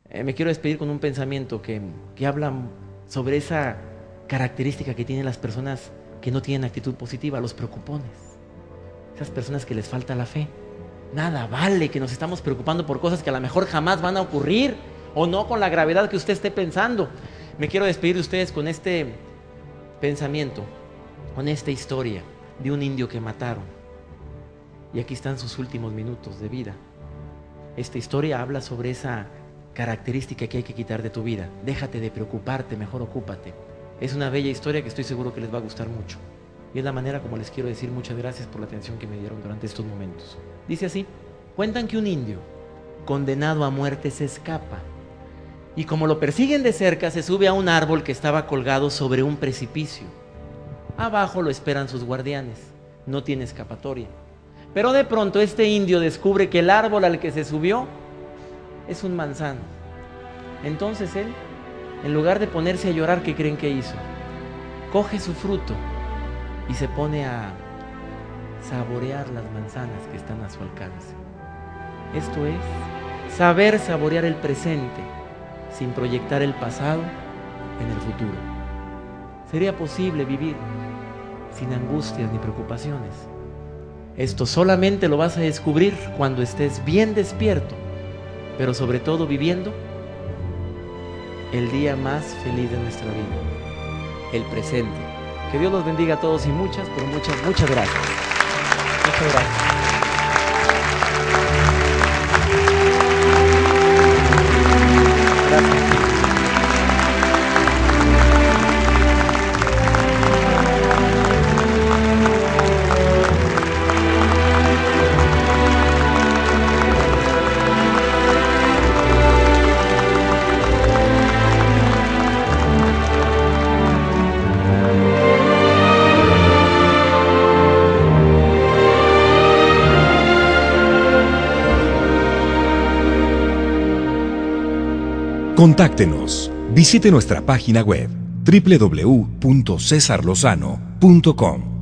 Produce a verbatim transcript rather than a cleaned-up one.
Eh, me quiero despedir con un pensamiento que, que habla sobre esa característica que tienen las personas que no tienen actitud positiva, los preocupones. Esas personas que les falta la fe. Nada vale que nos estamos preocupando por cosas que a lo mejor jamás van a ocurrir, o no con la gravedad que usted esté pensando. Me quiero despedir de ustedes con este pensamiento, con esta historia de un indio que mataron. Y aquí están sus últimos minutos de vida. Esta historia habla sobre esa característica que hay que quitar de tu vida. Déjate de preocuparte, mejor ocúpate. Es una bella historia que estoy seguro que les va a gustar mucho. Y es la manera como les quiero decir muchas gracias por la atención que me dieron durante estos momentos. Dice así: cuentan que un indio condenado a muerte se escapa, y como lo persiguen de cerca, se sube a un árbol que estaba colgado sobre un precipicio. Abajo lo esperan sus guardianes. No tiene escapatoria. Pero de pronto este indio descubre que el árbol al que se subió es un manzano. Entonces él, en lugar de ponerse a llorar, ¿qué creen que hizo? Coge su fruto y se pone a saborear las manzanas que están a su alcance. Esto es saber saborear el presente sin proyectar el pasado en el futuro. ¿Sería posible vivir sin angustias ni preocupaciones? Esto solamente lo vas a descubrir cuando estés bien despierto, pero sobre todo viviendo el día más feliz de nuestra vida, el presente. Que Dios los bendiga a todos y muchas, pero muchas, muchas gracias. Muchas gracias. Gracias. Contáctenos. Visite nuestra página web doble u doble u doble u punto cesar lozano punto com.